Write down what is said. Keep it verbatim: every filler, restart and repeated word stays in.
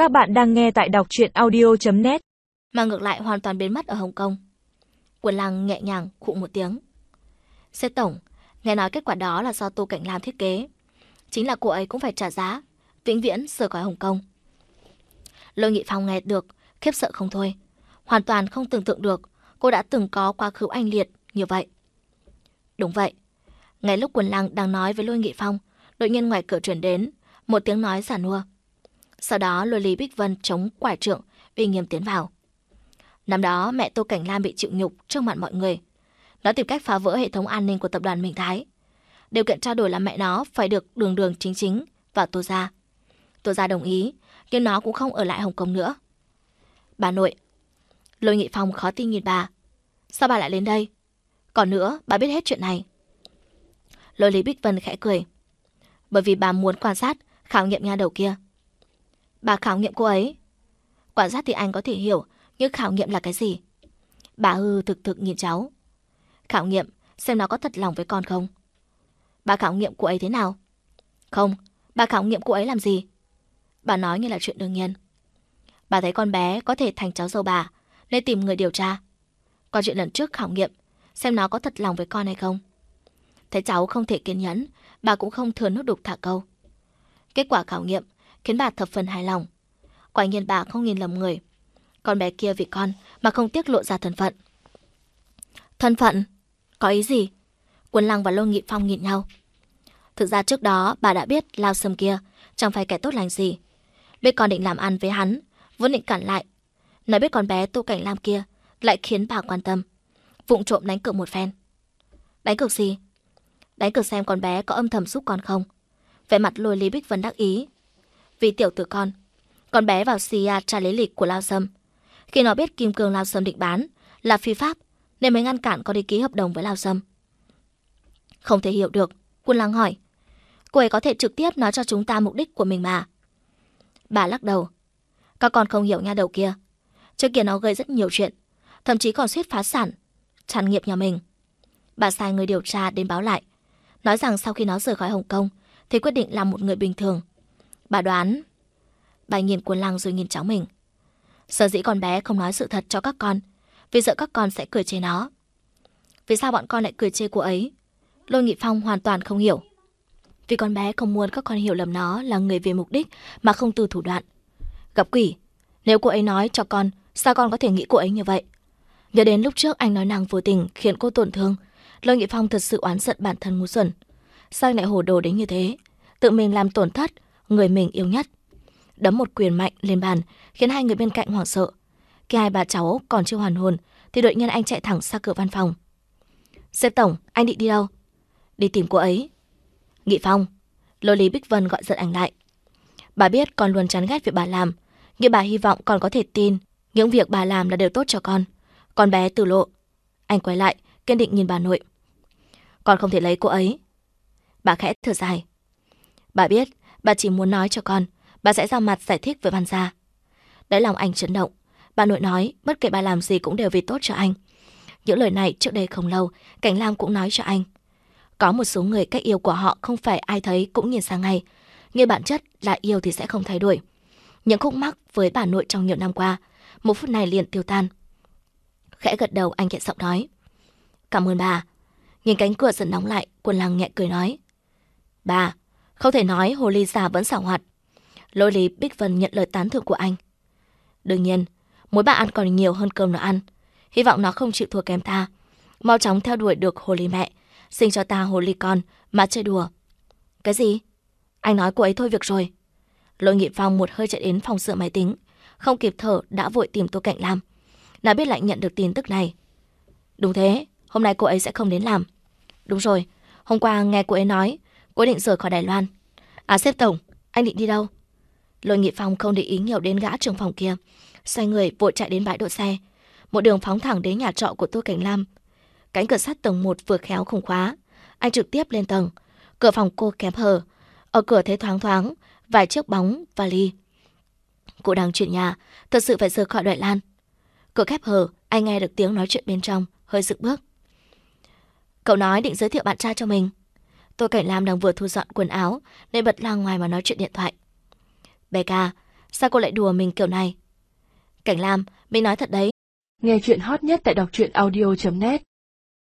Các bạn đang nghe tại đọc truyện audio chấm net. Mà ngược lại hoàn toàn biến mất ở Hồng Kông. Quân Lăng nhẹ nhàng khụ một tiếng. Sếp tổng, nghe nói kết quả đó là do Tô Cảnh Lam thiết kế. Chính là cô ấy cũng phải trả giá, vĩnh viễn rời khỏi Hồng Kông. Lôi Nghị Phong nghe được, khiếp sợ không thôi. Hoàn toàn không tưởng tượng được cô đã từng có quá khứ oanh liệt như vậy. Đúng vậy. Ngay lúc Quân Lăng đang nói với Lôi Nghị Phong, đột nhiên ngoài cửa truyền đến một tiếng nói giản nua. Sau đó Lôi Lý Bích Vân chống quải trượng uy nghiêm tiến vào. Năm đó mẹ Tô Cảnh Lam bị chịu nhục trước mặt mọi người. Nó tìm cách phá vỡ hệ thống an ninh của tập đoàn Minh Thái. Điều kiện trao đổi là mẹ nó phải được đường đường chính chính vào Tô gia. Tô gia đồng ý, nhưng nó cũng không ở lại Hồng Kông nữa. Bà nội. Lôi Nghị Phong khó tin nhìn bà. Sao bà lại đến đây? Còn nữa, bà biết hết chuyện này. Lôi Lý Bích Vân khẽ cười. Bởi vì bà muốn quan sát, khảo nghiệm nha đầu kia. Bà khảo nghiệm cô ấy. Quan sát thì anh có thể hiểu, nhưng khảo nghiệm là cái gì? Bà hư thực thực nhìn cháu. Khảo nghiệm, xem nó có thật lòng với con không? Bà khảo nghiệm cô ấy thế nào? Không, bà khảo nghiệm cô ấy làm gì? Bà nói như là chuyện đương nhiên. Bà thấy con bé có thể thành cháu dâu bà, nên tìm người điều tra. Còn chuyện lần trước khảo nghiệm, xem nó có thật lòng với con hay không. Thấy cháu không thể kiên nhẫn, bà cũng không thừa nước đục thả câu. Kết quả khảo nghiệm khiến bà thập phần hài lòng. Quả nhiên bà không nhìn lầm người. Con bé kia vì con mà không tiếc lộ ra thân phận. Thân phận? Có ý gì? Quân Lăng và Lôi Nghị Phong nhìn nhau. Thực ra trước đó bà đã biết Lao Sâm kia chẳng phải kẻ tốt lành gì. Biết con định làm ăn với hắn, vốn định cản lại. Nói biết con bé Tô Cảnh Lam kia lại khiến bà quan tâm, vụng trộm đánh cược một phen. Đánh cược gì? Đánh cược xem con bé có âm thầm giúp con không. Vẻ mặt Lôi Lý Bích Vân đắc ý. Vì tiểu tử con, con bé vào xì a tra lý lịch của Lao Sâm. Khi nó biết kim cương Lao Sâm định bán là phi pháp, nên mới ngăn cản con đi ký hợp đồng với Lao Sâm. Không thể hiểu được. Quân Lăng hỏi. Cô ấy có thể trực tiếp nói cho chúng ta mục đích của mình mà. Bà lắc đầu. Các con không hiểu nha đầu kia. Trước kia nó gây rất nhiều chuyện, thậm chí còn suýt phá sản sản nghiệp nhà mình. Bà sai người điều tra đến báo lại, nói rằng sau khi nó rời khỏi Hồng Kông thì quyết định làm một người bình thường. Bà đoán. Bà nhìn Quân Lăng rồi nhìn cháu mình. Sở dĩ con bé không nói sự thật cho các con, vì sợ các con sẽ cười chê nó. Vì sao bọn con lại cười chê cô ấy? Lôi Nghị Phong hoàn toàn không hiểu. Vì con bé không muốn các con hiểu lầm nó là người vì mục đích mà không từ thủ đoạn. Gặp quỷ. Nếu cô ấy nói cho con, sao con có thể nghĩ cô ấy như vậy? Nhớ đến lúc trước anh nói nàng vô tình khiến cô tổn thương, Lôi Nghị Phong thật sự oán giận bản thân ngu xuẩn. Sao anh lại hồ đồ đến như thế? Tự mình làm tổn thất người mình yêu nhất. Đấm một quyền mạnh lên bàn khiến hai người bên cạnh hoảng sợ. Khi hai bà cháu còn chưa hoàn hồn thì đột nhiên anh chạy thẳng ra cửa văn phòng. Sếp tổng, anh định đi đâu? Đi tìm cô ấy. Nghị Phong. Lôi Lý Bích Vân gọi giật anh lại. Bà biết con luôn chán ghét việc bà làm, nhưng bà hy vọng con có thể tin những việc bà làm là đều tốt cho con. Con bé Tử Lộ. Anh quay lại kiên định nhìn bà nội. Con không thể lấy cô ấy. Bà khẽ thở dài. Bà biết bà chỉ muốn nói cho con, bà sẽ ra mặt giải thích với Văn gia. Đáy lòng anh chấn động. Bà nội nói bất kể bà làm gì cũng đều vì tốt cho anh. Những lời này trước đây không lâu Cảnh Lam cũng nói cho anh. Có một số người cách yêu của họ không phải ai thấy cũng nhìn sang ngay, nhưng bản chất là yêu thì sẽ không thay đổi. Những khúc mắc với bà nội trong nhiều năm qua, một phút này liền tiêu tan. Khẽ gật đầu anh nhẹ giọng nói. Cảm ơn bà. Nhìn cánh cửa dần đóng lại, Quân Lăng nhẹ cười nói. Bà, không thể nói hồ ly già vẫn xảo hoạt. Lôi Lý Bích Vân nhận lời tán thưởng của anh. Đương nhiên, muốn bà ăn còn nhiều hơn cơm nó ăn. Hy vọng nó không chịu thua kém ta. Mau chóng theo đuổi được hồ ly mẹ, sinh cho ta hồ ly con mà chơi đùa. Cái gì? Anh nói cô ấy thôi việc rồi. Lôi Nghị Phong một hơi chạy đến phòng sửa máy tính, không kịp thở đã vội tìm Tô Cảnh Lam. Nào biết lại nhận được tin tức này. Đúng thế, hôm nay cô ấy sẽ không đến làm. Đúng rồi, hôm qua nghe cô ấy nói cô định rời khỏi Đài Loan. À sếp tổng, anh định đi đâu? Lôi Nghị Phong không để ý nhiều đến gã trưởng phòng kia, xoay người vội chạy đến bãi đỗ xe, một đường phóng thẳng đến nhà trọ của Tô Cảnh Lam. Cánh cửa sắt tầng một vừa khéo không khóa, anh trực tiếp lên tầng. Cửa phòng cô kém hờ, ở cửa thấy thoáng thoáng vài chiếc bóng vali. Cô đang chuyển nhà, thật sự phải rời khỏi Đại Lan. Cửa khép hờ, anh nghe được tiếng nói chuyện bên trong, hơi dựng bước. Cậu nói định giới thiệu bạn trai cho mình. Tô Cảnh Lam đang vừa thu dọn quần áo nên bật ra ngoài mà nói chuyện điện thoại. Bé ca, Sao cô lại đùa mình kiểu này? Cảnh Lam, mình nói thật đấy. Nghe chuyện hot nhất tại đọc truyện audio chấm net